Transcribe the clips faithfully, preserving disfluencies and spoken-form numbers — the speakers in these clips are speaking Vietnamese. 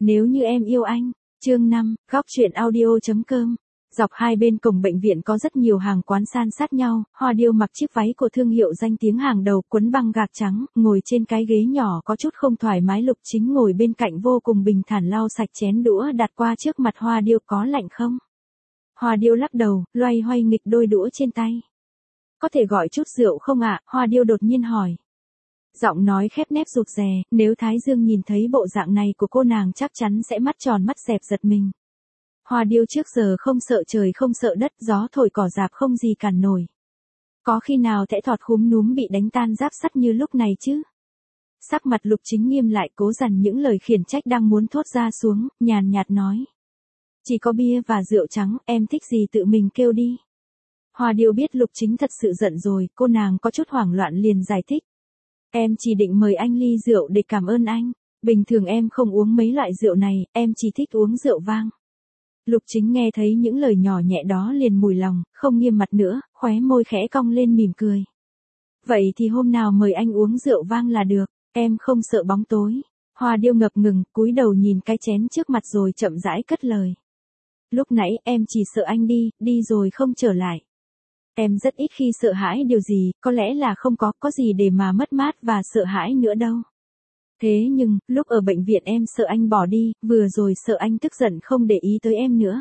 Nếu như em yêu anh. Chương năm, góc truyện audio.com. Dọc hai bên cổng bệnh viện có rất nhiều hàng quán san sát nhau, Hoa Điêu mặc chiếc váy của thương hiệu danh tiếng hàng đầu, quấn băng gạc trắng, ngồi trên cái ghế nhỏ có chút không thoải mái. Lục Chính ngồi bên cạnh vô cùng bình thản lau sạch chén đũa đặt qua trước mặt Hoa Điêu. Có lạnh không? Hoa Điêu lắc đầu, loay hoay nghịch đôi đũa trên tay. Có thể gọi chút rượu không ạ? Hoa Điêu đột nhiên hỏi. Giọng nói khép nép rụt rè, nếu Thái Dương nhìn thấy bộ dạng này của cô nàng chắc chắn sẽ mắt tròn mắt dẹp giật mình. Hoa Điêu trước giờ không sợ trời không sợ đất, gió thổi cỏ rạp không gì cản nổi. Có khi nào thẽ thọt khúm núm bị đánh tan giáp sắt như lúc này chứ? Sắc mặt Lục Chính nghiêm lại, cố dằn những lời khiển trách đang muốn thốt ra xuống, nhàn nhạt nói. Chỉ có bia và rượu trắng, em thích gì tự mình kêu đi. Hoa Điêu biết Lục Chính thật sự giận rồi, cô nàng có chút hoảng loạn liền giải thích. Em chỉ định mời anh ly rượu để cảm ơn anh. Bình thường em không uống mấy loại rượu này, em chỉ thích uống rượu vang. Lục Chính nghe thấy những lời nhỏ nhẹ đó liền mùi lòng, không nghiêm mặt nữa, khóe môi khẽ cong lên mỉm cười. Vậy thì hôm nào mời anh uống rượu vang là được, em không sợ bóng tối. Hoa Điêu ngập ngừng, cúi đầu nhìn cái chén trước mặt rồi chậm rãi cất lời. Lúc nãy em chỉ sợ anh đi, đi rồi không trở lại. Em rất ít khi sợ hãi điều gì, có lẽ là không có, có gì để mà mất mát và sợ hãi nữa đâu. Thế nhưng, lúc ở bệnh viện em sợ anh bỏ đi, vừa rồi sợ anh tức giận không để ý tới em nữa.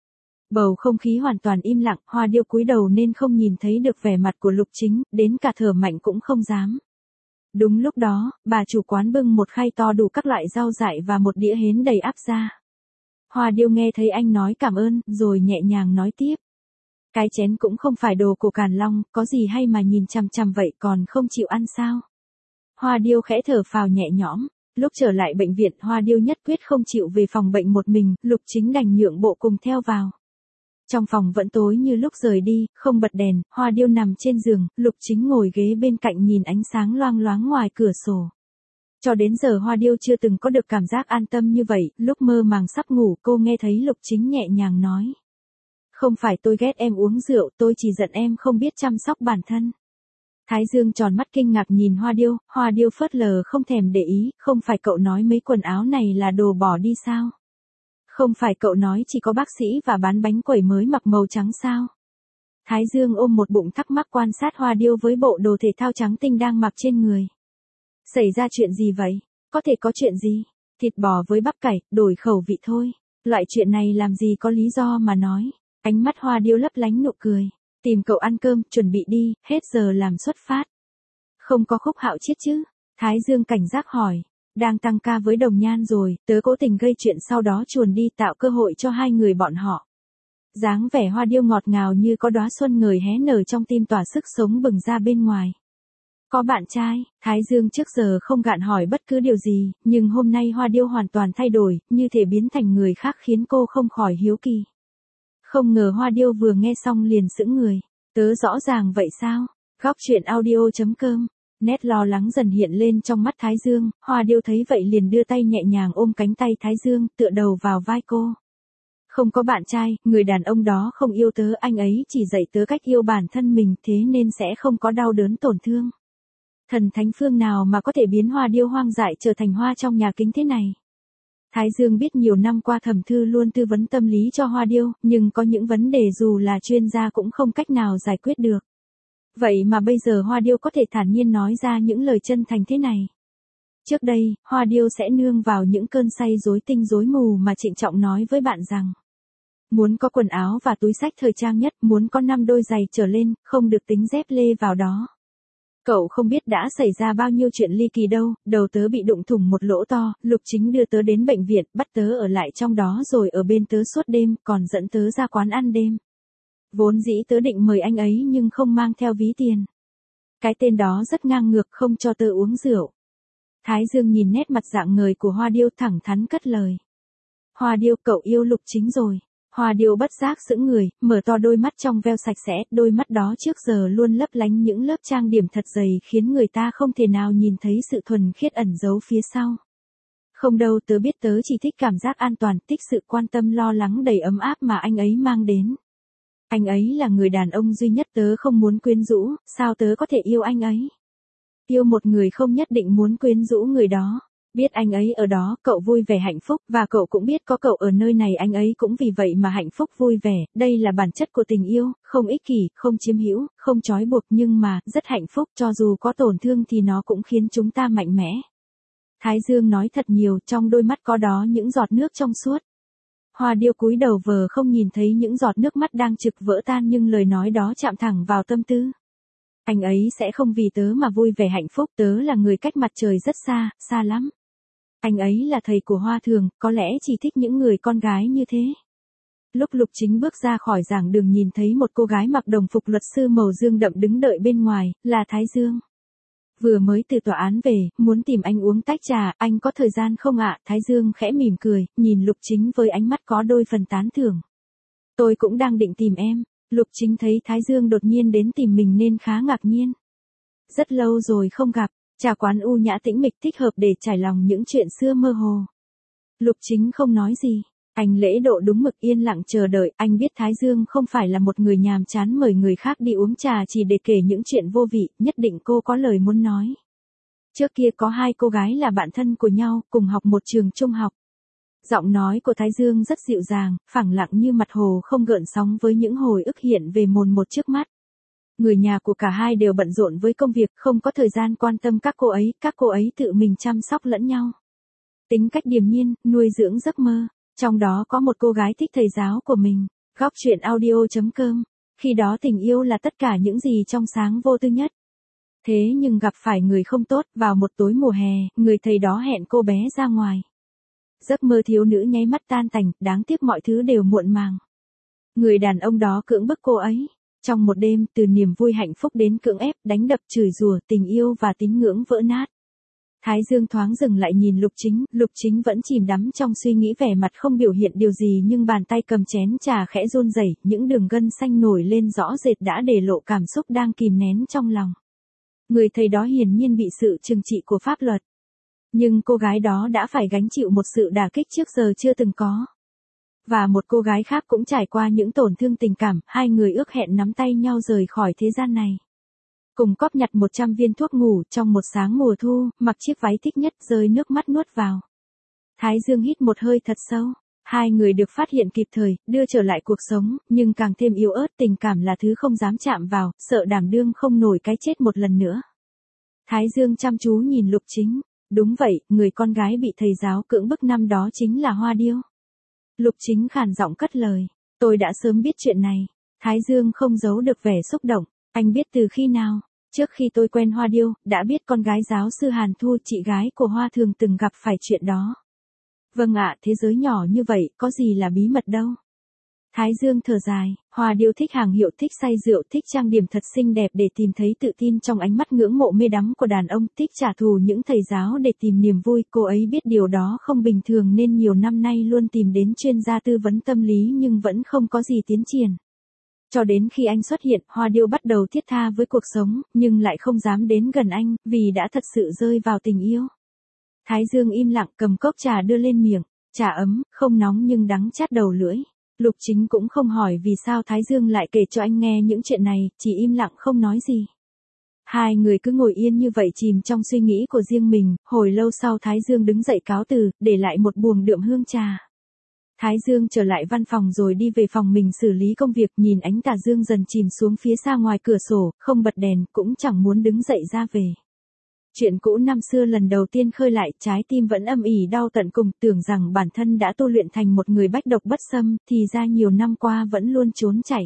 Bầu không khí hoàn toàn im lặng, Hoa Điêu cúi đầu nên không nhìn thấy được vẻ mặt của Lục Chính, đến cả thở mạnh cũng không dám. Đúng lúc đó, bà chủ quán bưng một khay to đủ các loại rau dại và một đĩa hến đầy ắp ra. Hoa Điêu nghe thấy anh nói cảm ơn, rồi nhẹ nhàng nói tiếp. Cái chén cũng không phải đồ của Càn Long, có gì hay mà nhìn chằm chằm vậy còn không chịu ăn sao? Hoa Điêu khẽ thở phào nhẹ nhõm, lúc trở lại bệnh viện Hoa Điêu nhất quyết không chịu về phòng bệnh một mình, Lục Chính đành nhượng bộ cùng theo vào. Trong phòng vẫn tối như lúc rời đi, không bật đèn, Hoa Điêu nằm trên giường, Lục Chính ngồi ghế bên cạnh nhìn ánh sáng loang loáng ngoài cửa sổ. Cho đến giờ Hoa Điêu chưa từng có được cảm giác an tâm như vậy, lúc mơ màng sắp ngủ cô nghe thấy Lục Chính nhẹ nhàng nói. Không phải tôi ghét em uống rượu, tôi chỉ giận em không biết chăm sóc bản thân. Thái Dương tròn mắt kinh ngạc nhìn Hoa Điêu, Hoa Điêu phớt lờ không thèm để ý, không phải cậu nói mấy quần áo này là đồ bỏ đi sao? Không phải cậu nói chỉ có bác sĩ và bán bánh quẩy mới mặc màu trắng sao? Thái Dương ôm một bụng thắc mắc quan sát Hoa Điêu với bộ đồ thể thao trắng tinh đang mặc trên người. Xảy ra chuyện gì vậy? Có thể có chuyện gì? Thịt bò với bắp cải, đổi khẩu vị thôi. Loại chuyện này làm gì có lý do mà nói. Ánh mắt Hoa Điêu lấp lánh nụ cười. Tìm cậu ăn cơm, chuẩn bị đi, hết giờ làm xuất phát. Không có Khúc Hạo Chiết chứ? Thái Dương cảnh giác hỏi. Đang tăng ca với Đồng Nhan rồi, tớ cố tình gây chuyện sau đó chuồn đi tạo cơ hội cho hai người bọn họ. Dáng vẻ Hoa Điêu ngọt ngào như có đóa xuân ngời hé nở trong tim tỏa sức sống bừng ra bên ngoài. Có bạn trai, Thái Dương trước giờ không gạn hỏi bất cứ điều gì, nhưng hôm nay Hoa Điêu hoàn toàn thay đổi, như thể biến thành người khác khiến cô không khỏi hiếu kỳ. Không ngờ Hoa Điêu vừa nghe xong liền sững người. Tớ rõ ràng vậy sao? Góc truyện audio.com. Nét lo lắng dần hiện lên trong mắt Thái Dương, Hoa Điêu thấy vậy liền đưa tay nhẹ nhàng ôm cánh tay Thái Dương, tựa đầu vào vai cô. Không có bạn trai, người đàn ông đó không yêu tớ, anh ấy chỉ dạy tớ cách yêu bản thân mình, thế nên sẽ không có đau đớn tổn thương. Thần thánh phương nào mà có thể biến Hoa Điêu hoang dại trở thành hoa trong nhà kính thế này? Thái Dương biết nhiều năm qua Thẩm Thư luôn tư vấn tâm lý cho Hoa Điêu, nhưng có những vấn đề dù là chuyên gia cũng không cách nào giải quyết được. Vậy mà bây giờ Hoa Điêu có thể thản nhiên nói ra những lời chân thành thế này. Trước đây, Hoa Điêu sẽ nương vào những cơn say rối tinh rối mù mà trịnh trọng nói với bạn rằng. Muốn có quần áo và túi xách thời trang nhất, muốn có năm đôi giày trở lên, không được tính dép lê vào đó. Cậu không biết đã xảy ra bao nhiêu chuyện ly kỳ đâu, đầu tớ bị đụng thủng một lỗ to, Lục Chính đưa tớ đến bệnh viện, bắt tớ ở lại trong đó rồi ở bên tớ suốt đêm, còn dẫn tớ ra quán ăn đêm. Vốn dĩ tớ định mời anh ấy nhưng không mang theo ví tiền. Cái tên đó rất ngang ngược không cho tớ uống rượu. Thái Dương nhìn nét mặt rạng ngời của Hoa Điêu thẳng thắn cất lời. Hoa Điêu, cậu yêu Lục Chính rồi. Hoa Điêu bất giác sững người, mở to đôi mắt trong veo sạch sẽ, đôi mắt đó trước giờ luôn lấp lánh những lớp trang điểm thật dày khiến người ta không thể nào nhìn thấy sự thuần khiết ẩn giấu phía sau. Không đâu, tớ biết tớ chỉ thích cảm giác an toàn, thích sự quan tâm lo lắng đầy ấm áp mà anh ấy mang đến. Anh ấy là người đàn ông duy nhất tớ không muốn quyến rũ, sao tớ có thể yêu anh ấy? Yêu một người không nhất định muốn quyến rũ người đó. Biết anh ấy ở đó, cậu vui vẻ hạnh phúc, và cậu cũng biết có cậu ở nơi này anh ấy cũng vì vậy mà hạnh phúc vui vẻ, đây là bản chất của tình yêu, không ích kỷ, không chiếm hữu, không trói buộc nhưng mà, rất hạnh phúc, cho dù có tổn thương thì nó cũng khiến chúng ta mạnh mẽ. Thái Dương nói thật nhiều, trong đôi mắt có đó những giọt nước trong suốt. Hoa Điêu cúi đầu vờ không nhìn thấy những giọt nước mắt đang trực vỡ tan nhưng lời nói đó chạm thẳng vào tâm tư. Anh ấy sẽ không vì tớ mà vui vẻ hạnh phúc, tớ là người cách mặt trời rất xa, xa lắm. Anh ấy là thầy của Hoa Thường, có lẽ chỉ thích những người con gái như thế. Lúc Lục Chính bước ra khỏi giảng đường nhìn thấy một cô gái mặc đồng phục luật sư màu dương đậm đứng đợi bên ngoài, là Thái Dương. Vừa mới từ tòa án về, muốn tìm anh uống tách trà, anh có thời gian không ạ? Thái Dương khẽ mỉm cười, nhìn Lục Chính với ánh mắt có đôi phần tán thưởng. Tôi cũng đang định tìm em. Lục Chính thấy Thái Dương đột nhiên đến tìm mình nên khá ngạc nhiên. Rất lâu rồi không gặp, trà quán u nhã tĩnh mịch thích hợp để trải lòng những chuyện xưa mơ hồ. Lục Chính không nói gì, anh lễ độ đúng mực yên lặng chờ đợi, anh biết Thái Dương không phải là một người nhàm chán mời người khác đi uống trà chỉ để kể những chuyện vô vị, nhất định cô có lời muốn nói. Trước kia có hai cô gái là bạn thân của nhau, cùng học một trường trung học. Giọng nói của Thái Dương rất dịu dàng, phẳng lặng như mặt hồ không gợn sóng với những hồi ức hiện về mồn một trước mắt. Người nhà của cả hai đều bận rộn với công việc, không có thời gian quan tâm các cô ấy, các cô ấy tự mình chăm sóc lẫn nhau. Tính cách điềm nhiên, nuôi dưỡng giấc mơ. Trong đó có một cô gái thích thầy giáo của mình. Góc truyện audio chấm com. Khi đó tình yêu là tất cả những gì trong sáng vô tư nhất. Thế nhưng gặp phải người không tốt, vào một tối mùa hè, người thầy đó hẹn cô bé ra ngoài. Giấc mơ thiếu nữ nháy mắt tan tành, đáng tiếc mọi thứ đều muộn màng. Người đàn ông đó cưỡng bức cô ấy. Trong một đêm, từ niềm vui hạnh phúc đến cưỡng ép, đánh đập chửi rủa, tình yêu và tín ngưỡng vỡ nát. Thái Dương thoáng dừng lại nhìn Lục Chính, Lục Chính vẫn chìm đắm trong suy nghĩ vẻ mặt không biểu hiện điều gì nhưng bàn tay cầm chén trà khẽ run rẩy, những đường gân xanh nổi lên rõ rệt đã để lộ cảm xúc đang kìm nén trong lòng. Người thầy đó hiển nhiên bị sự trừng trị của pháp luật. Nhưng cô gái đó đã phải gánh chịu một sự đả kích trước giờ chưa từng có. Và một cô gái khác cũng trải qua những tổn thương tình cảm, hai người ước hẹn nắm tay nhau rời khỏi thế gian này. Cùng cóp nhặt một trăm viên thuốc ngủ trong một sáng mùa thu, mặc chiếc váy thích nhất rơi nước mắt nuốt vào. Thái Dương hít một hơi thật sâu. Hai người được phát hiện kịp thời, đưa trở lại cuộc sống, nhưng càng thêm yếu ớt tình cảm là thứ không dám chạm vào, sợ đảm đương không nổi cái chết một lần nữa. Thái Dương chăm chú nhìn Lục Chính. Đúng vậy, người con gái bị thầy giáo cưỡng bức năm đó chính là Hoa Điêu. Lục Chính khàn giọng cất lời. Tôi đã sớm biết chuyện này. Thái Dương không giấu được vẻ xúc động. Anh biết từ khi nào? Trước khi tôi quen Hoa Điêu, đã biết con gái giáo sư Hàn Thu, chị gái của Hoa Thường từng gặp phải chuyện đó. Vâng ạ, thế giới nhỏ như vậy, có gì là bí mật đâu. Thái Dương thở dài, Hoa Điêu thích hàng hiệu, thích say rượu, thích trang điểm thật xinh đẹp để tìm thấy tự tin trong ánh mắt ngưỡng mộ mê đắm của đàn ông, thích trả thù những thầy giáo để tìm niềm vui. Cô ấy biết điều đó không bình thường nên nhiều năm nay luôn tìm đến chuyên gia tư vấn tâm lý nhưng vẫn không có gì tiến triển. Cho đến khi anh xuất hiện, Hoa Điêu bắt đầu thiết tha với cuộc sống, nhưng lại không dám đến gần anh, vì đã thật sự rơi vào tình yêu. Thái Dương im lặng cầm cốc trà đưa lên miệng, trà ấm, không nóng nhưng đắng chát đầu lưỡi. Lục Chính cũng không hỏi vì sao Thái Dương lại kể cho anh nghe những chuyện này, chỉ im lặng không nói gì. Hai người cứ ngồi yên như vậy chìm trong suy nghĩ của riêng mình, hồi lâu sau Thái Dương đứng dậy cáo từ, để lại một buồng đượm hương trà. Thái Dương trở lại văn phòng rồi đi về phòng mình xử lý công việc, nhìn ánh tà dương dần chìm xuống phía xa ngoài cửa sổ, không bật đèn, cũng chẳng muốn đứng dậy ra về. Chuyện cũ năm xưa lần đầu tiên khơi lại, trái tim vẫn âm ỉ đau tận cùng, tưởng rằng bản thân đã tu luyện thành một người bách độc bất xâm, thì ra nhiều năm qua vẫn luôn trốn chạy.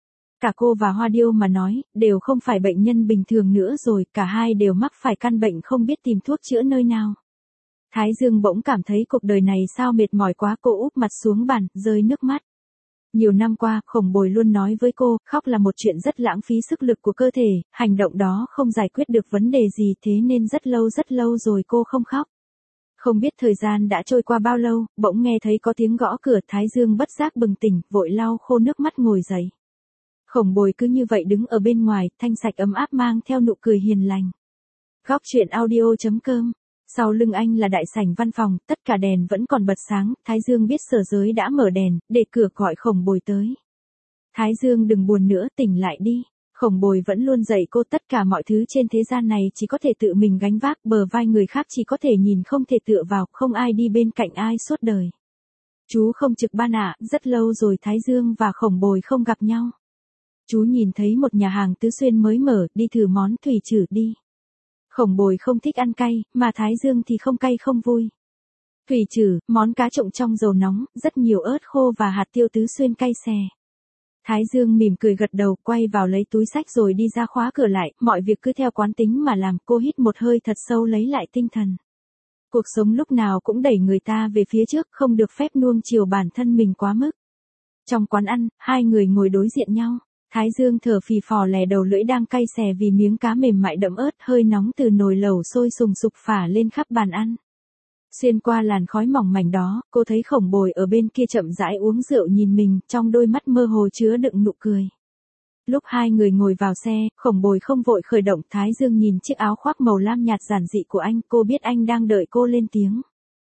Cả cô và Hoa Điêu mà nói, đều không phải bệnh nhân bình thường nữa rồi, cả hai đều mắc phải căn bệnh không biết tìm thuốc chữa nơi nào. Thái Dương bỗng cảm thấy cuộc đời này sao mệt mỏi quá, cô úp mặt xuống bàn, rơi nước mắt. Nhiều năm qua, Khổng Bồi luôn nói với cô, khóc là một chuyện rất lãng phí sức lực của cơ thể, hành động đó không giải quyết được vấn đề gì, thế nên rất lâu rất lâu rồi cô không khóc. Không biết thời gian đã trôi qua bao lâu, bỗng nghe thấy có tiếng gõ cửa, Thái Dương bất giác bừng tỉnh, vội lau khô nước mắt ngồi dậy. Khổng Bồi cứ như vậy đứng ở bên ngoài, thanh sạch ấm áp mang theo nụ cười hiền lành. Góc truyện audio chấm com. Sau lưng anh là đại sảnh văn phòng, tất cả đèn vẫn còn bật sáng, Thái Dương biết Sở Giới đã mở đèn, để cửa gọi Khổng Bồi tới. Thái Dương đừng buồn nữa, tỉnh lại đi. Khổng Bồi vẫn luôn dạy cô tất cả mọi thứ trên thế gian này chỉ có thể tự mình gánh vác, bờ vai người khác chỉ có thể nhìn không thể tựa vào, không ai đi bên cạnh ai suốt đời. Chú không trực ban ạ, rất lâu rồi Thái Dương và Khổng Bồi không gặp nhau. Chú nhìn thấy một nhà hàng Tứ Xuyên mới mở, đi thử món thủy chử đi. Khổng Bồi không thích ăn cay, mà Thái Dương thì không cay không vui. Thủy chử, món cá trụng trong dầu nóng, rất nhiều ớt khô và hạt tiêu Tứ Xuyên cay xè. Thái Dương mỉm cười gật đầu, quay vào lấy túi xách rồi đi ra khóa cửa lại, mọi việc cứ theo quán tính mà làm. Cô hít một hơi thật sâu lấy lại tinh thần. Cuộc sống lúc nào cũng đẩy người ta về phía trước, không được phép nuông chiều bản thân mình quá mức. Trong quán ăn, hai người ngồi đối diện nhau. Thái Dương thở phì phò lè đầu lưỡi đang cay xè vì miếng cá mềm mại đậm ớt, hơi nóng từ nồi lẩu sôi sùng sục phả lên khắp bàn ăn. Xuyên qua làn khói mỏng mảnh đó, cô thấy Khổng Bồi ở bên kia chậm rãi uống rượu nhìn mình, trong đôi mắt mơ hồ chứa đựng nụ cười. Lúc hai người ngồi vào xe, Khổng Bồi không vội khởi động. Thái Dương nhìn chiếc áo khoác màu lam nhạt giản dị của anh, cô biết anh đang đợi cô lên tiếng.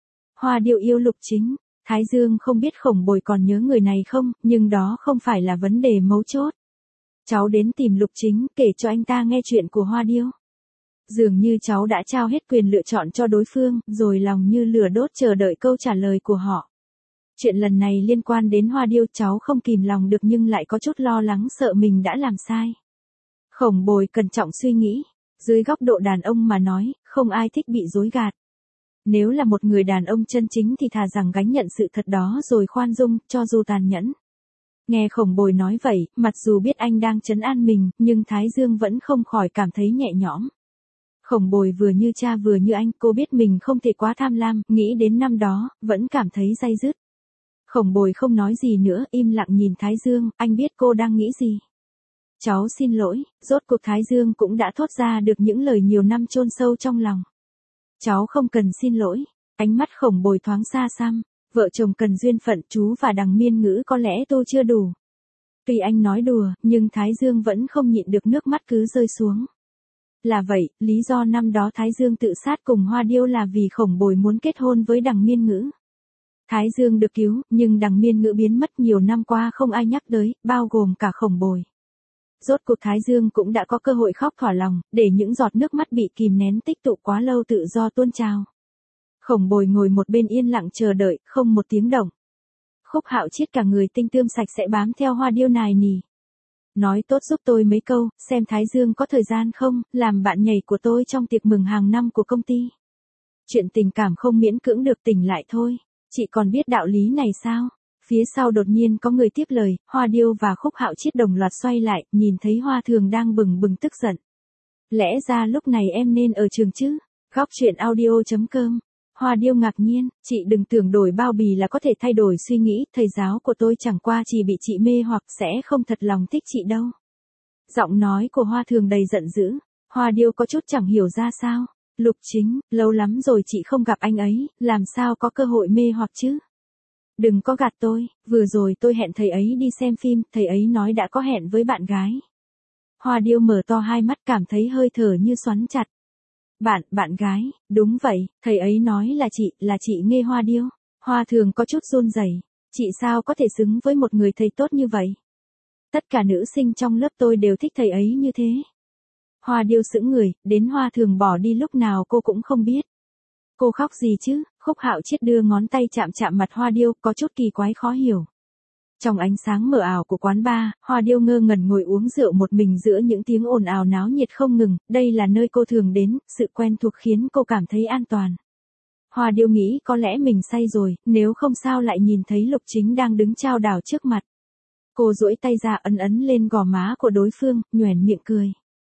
Hoa Điệu yêu Lục Chính. Thái Dương không biết Khổng Bồi còn nhớ người này không, nhưng đó không phải là vấn đề mấu chốt. Cháu đến tìm Lục Chính, kể cho anh ta nghe chuyện của Hoa Điêu. Dường như cháu đã trao hết quyền lựa chọn cho đối phương, rồi lòng như lửa đốt chờ đợi câu trả lời của họ. Chuyện lần này liên quan đến Hoa Điêu, cháu không kìm lòng được nhưng lại có chút lo lắng sợ mình đã làm sai. Khổng Bồi cẩn trọng suy nghĩ, dưới góc độ đàn ông mà nói, không ai thích bị dối gạt. Nếu là một người đàn ông chân chính thì thà rằng gánh nhận sự thật đó rồi khoan dung, cho dù tàn nhẫn. Nghe Khổng Bồi nói vậy, mặc dù biết anh đang trấn an mình, nhưng Thái Dương vẫn không khỏi cảm thấy nhẹ nhõm. Khổng Bồi vừa như cha vừa như anh, cô biết mình không thể quá tham lam, nghĩ đến năm đó, vẫn cảm thấy day dứt. Khổng Bồi không nói gì nữa, im lặng nhìn Thái Dương, anh biết cô đang nghĩ gì. Cháu xin lỗi, rốt cuộc Thái Dương cũng đã thốt ra được những lời nhiều năm chôn sâu trong lòng. Cháu không cần xin lỗi, ánh mắt Khổng Bồi thoáng xa xăm, vợ chồng cần duyên phận, chú và Đằng Miên Ngữ có lẽ tôi chưa đủ. Tuy anh nói đùa, nhưng Thái Dương vẫn không nhịn được nước mắt cứ rơi xuống. Là vậy, lý do năm đó Thái Dương tự sát cùng Hoa Điêu là vì Khổng Bồi muốn kết hôn với Đằng Miên Ngữ. Thái Dương được cứu, nhưng Đằng Miên Ngữ biến mất nhiều năm qua không ai nhắc tới, bao gồm cả Khổng Bồi. Rốt cuộc Thái Dương cũng đã có cơ hội khóc thỏa lòng, để những giọt nước mắt bị kìm nén tích tụ quá lâu tự do tuôn trào. Khổng Bồi ngồi một bên yên lặng chờ đợi, không một tiếng động. Khúc Hạo Chiết cả người tinh tươm sạch sẽ bám theo Hoa Điêu nài nỉ. Nói tốt giúp tôi mấy câu, xem Thái Dương có thời gian không, làm bạn nhảy của tôi trong tiệc mừng hàng năm của công ty. Chuyện tình cảm không miễn cưỡng được, tỉnh lại thôi. Chị còn biết đạo lý này sao? Phía sau đột nhiên có người tiếp lời, Hoa Điêu và Khúc Hạo Chiết đồng loạt xoay lại, nhìn thấy Hoa Thường đang bừng bừng tức giận. Lẽ ra lúc này em nên ở trường chứ? Góc truyện audio chấm com. Hoa Điêu ngạc nhiên, chị đừng tưởng đổi bao bì là có thể thay đổi suy nghĩ, thầy giáo của tôi chẳng qua chỉ bị chị mê hoặc sẽ không thật lòng thích chị đâu. Giọng nói của Hoa Thường đầy giận dữ, Hoa Điêu có chút chẳng hiểu ra sao. Lục Chính, lâu lắm rồi chị không gặp anh ấy, làm sao có cơ hội mê hoặc chứ? Đừng có gạt tôi, vừa rồi tôi hẹn thầy ấy đi xem phim, thầy ấy nói đã có hẹn với bạn gái. Hoa Điêu mở to hai mắt cảm thấy hơi thở như xoắn chặt. Bạn, bạn gái, đúng vậy, thầy ấy nói là chị, là chị Nghê Hoa Điêu. Hoa Thường có chút run rẩy, chị sao có thể xứng với một người thầy tốt như vậy? Tất cả nữ sinh trong lớp tôi đều thích thầy ấy như thế. Hoa Điêu sững người, đến Hoa Thường bỏ đi lúc nào cô cũng không biết. Cô khóc gì chứ? Khúc Hạo Chiết đưa ngón tay chạm chạm mặt Hoa Điêu, có chút kỳ quái khó hiểu. Trong ánh sáng mờ ảo của quán bar, Hoa Điêu ngơ ngẩn ngồi uống rượu một mình giữa những tiếng ồn ào náo nhiệt không ngừng, đây là nơi cô thường đến, sự quen thuộc khiến cô cảm thấy an toàn. Hoa Điêu nghĩ có lẽ mình say rồi, nếu không sao lại nhìn thấy Lục Chính đang đứng chao đảo trước mặt. Cô duỗi tay ra ấn ấn lên gò má của đối phương, nhoẻn miệng cười.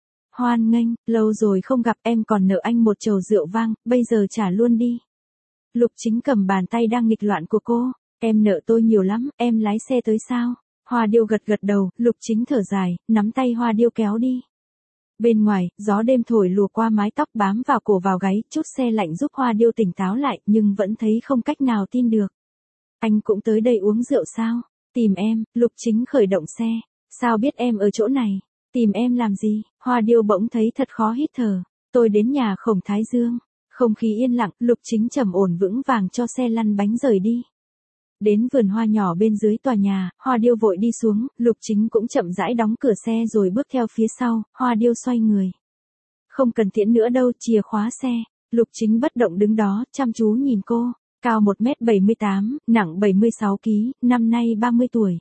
Hoan nghênh, lâu rồi không gặp, em còn nợ anh một chầu rượu vang, bây giờ trả luôn đi. Lục Chính cầm bàn tay đang nghịch loạn của cô. Em nợ tôi nhiều lắm, em lái xe tới sao? Hoa Điêu gật gật đầu, Lục Chính thở dài, nắm tay Hoa Điêu kéo đi. Bên ngoài, gió đêm thổi lùa qua mái tóc bám vào cổ vào gáy, chút xe lạnh giúp Hoa Điêu tỉnh táo lại, nhưng vẫn thấy không cách nào tin được. Anh cũng tới đây uống rượu sao? Tìm em, Lục Chính khởi động xe. Sao biết em ở chỗ này? Tìm em làm gì? Hoa Điêu bỗng thấy thật khó hít thở. Tôi đến nhà Khổng Thái Dương. Không khí yên lặng, Lục Chính trầm ổn vững vàng cho xe lăn bánh rời đi. Đến vườn hoa nhỏ bên dưới tòa nhà, Hoa Điêu vội đi xuống, Lục Chính cũng chậm rãi đóng cửa xe rồi bước theo phía sau, Hoa Điêu xoay người. Không cần tiễn nữa đâu, chìa khóa xe. Lục Chính bất động đứng đó, chăm chú nhìn cô, cao một mét bảy mươi tám, nặng bảy mươi sáu ki lô gam, năm nay ba mươi tuổi.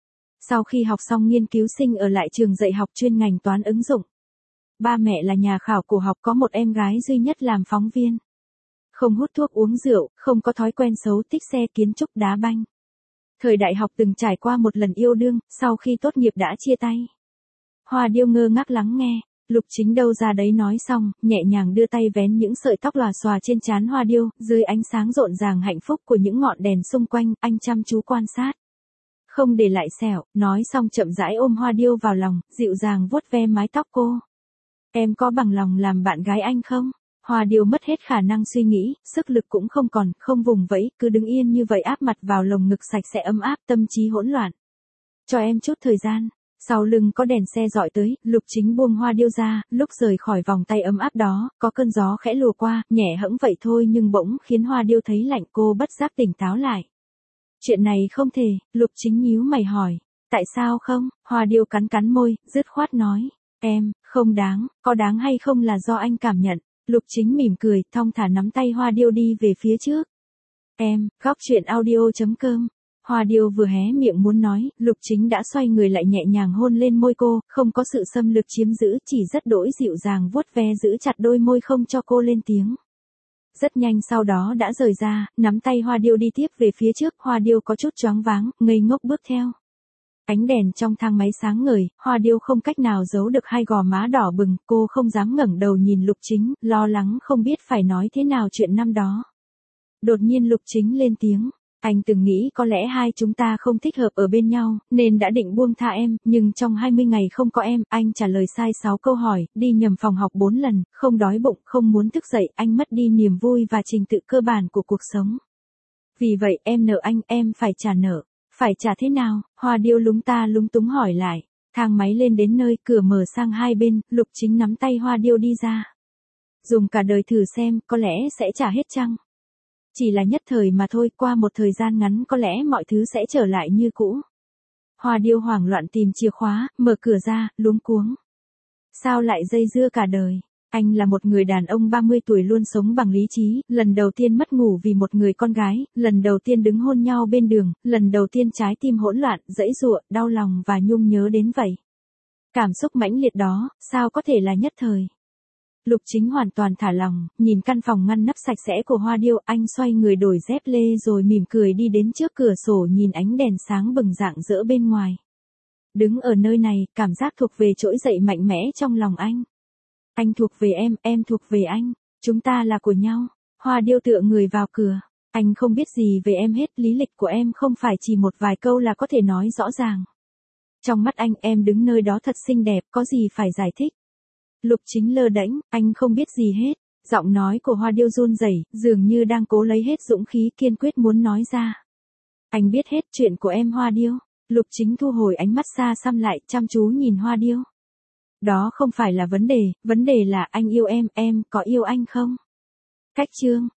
Sau khi học xong nghiên cứu sinh ở lại trường dạy học chuyên ngành toán ứng dụng. Ba mẹ là nhà khảo cổ học, có một em gái duy nhất làm phóng viên. Không hút thuốc uống rượu, không có thói quen xấu, thích xe kiến trúc đá banh. Thời đại học từng trải qua một lần yêu đương, sau khi tốt nghiệp đã chia tay. Hoa Điêu ngơ ngác lắng nghe, Lục Chính đâu ra đấy nói xong, nhẹ nhàng đưa tay vén những sợi tóc lòa xòa trên trán Hoa Điêu, dưới ánh sáng rộn ràng hạnh phúc của những ngọn đèn xung quanh, anh chăm chú quan sát. Không để lại sẹo, nói xong chậm rãi ôm Hoa Điêu vào lòng, dịu dàng vuốt ve mái tóc cô. Em có bằng lòng làm bạn gái anh không? Hoa Điêu mất hết khả năng suy nghĩ, sức lực cũng không còn, không vùng vẫy, cứ đứng yên như vậy áp mặt vào lồng ngực sạch sẽ ấm áp, tâm trí hỗn loạn. Cho em chút thời gian. Sau lưng có đèn xe dọi tới, Lục Chính buông Hoa Điêu ra, lúc rời khỏi vòng tay ấm áp đó, có cơn gió khẽ lùa qua, nhẹ hẫng vậy thôi nhưng bỗng khiến Hoa Điêu thấy lạnh, cô bất giác tỉnh táo lại. Chuyện này không thể, Lục Chính nhíu mày hỏi. Tại sao không? Hoa Điêu cắn cắn môi, dứt khoát nói. Em, không đáng, có đáng hay không là do anh cảm nhận. Lục Chính mỉm cười, thong thả nắm tay Hoa Điêu đi về phía trước. Em, góc chuyện audio chấm com. Hoa Điêu vừa hé miệng muốn nói, Lục Chính đã xoay người lại nhẹ nhàng hôn lên môi cô, không có sự xâm lược chiếm giữ, chỉ rất đỗi dịu dàng vuốt ve giữ chặt đôi môi không cho cô lên tiếng. Rất nhanh sau đó đã rời ra, nắm tay Hoa Điêu đi tiếp về phía trước, Hoa Điêu có chút choáng váng, ngây ngốc bước theo. Ánh đèn trong thang máy sáng ngời, Hoa Điêu không cách nào giấu được hai gò má đỏ bừng, cô không dám ngẩng đầu nhìn Lục Chính, lo lắng không biết phải nói thế nào chuyện năm đó. Đột nhiên Lục Chính lên tiếng, anh từng nghĩ có lẽ hai chúng ta không thích hợp ở bên nhau, nên đã định buông tha em, nhưng trong hai mươi ngày không có em, anh trả lời sai sáu câu hỏi, đi nhầm phòng học bốn lần, không đói bụng, không muốn thức dậy, anh mất đi niềm vui và trình tự cơ bản của cuộc sống. Vì vậy em nợ anh, em phải trả nợ. Phải trả thế nào? Hoa Điêu lúng ta lúng túng hỏi lại. Thang máy lên đến nơi, cửa mở sang hai bên, Lục Chính nắm tay Hoa Điêu đi ra. Dùng cả đời thử xem, có lẽ sẽ trả hết chăng? Chỉ là nhất thời mà thôi, qua một thời gian ngắn có lẽ mọi thứ sẽ trở lại như cũ. Hoa Điêu hoảng loạn tìm chìa khóa, mở cửa ra, luống cuống. Sao lại dây dưa cả đời? Anh là một người đàn ông ba mươi tuổi luôn sống bằng lý trí, lần đầu tiên mất ngủ vì một người con gái, lần đầu tiên đứng hôn nhau bên đường, lần đầu tiên trái tim hỗn loạn, dãy giụa, đau lòng và nhung nhớ đến vậy. Cảm xúc mãnh liệt đó, sao có thể là nhất thời? Lục Chính hoàn toàn thả lòng, nhìn căn phòng ngăn nắp sạch sẽ của Hoa Điêu, anh xoay người đổi dép lê rồi mỉm cười đi đến trước cửa sổ nhìn ánh đèn sáng bừng rạng rỡ bên ngoài. Đứng ở nơi này, cảm giác thuộc về trỗi dậy mạnh mẽ trong lòng anh. Anh thuộc về em, em thuộc về anh, chúng ta là của nhau. Hoa Điêu tựa người vào cửa. Anh không biết gì về em hết, lý lịch của em không phải chỉ một vài câu là có thể nói rõ ràng. Trong mắt anh, em đứng nơi đó thật xinh đẹp, có gì phải giải thích. Lục Chính lơ đễnh, anh không biết gì hết. Giọng nói của Hoa Điêu run rẩy, dường như đang cố lấy hết dũng khí kiên quyết muốn nói ra. Anh biết hết chuyện của em Hoa Điêu. Lục Chính thu hồi ánh mắt xa xăm lại, chăm chú nhìn Hoa Điêu. Đó không phải là vấn đề, vấn đề là anh yêu em, em có yêu anh không? Cách chương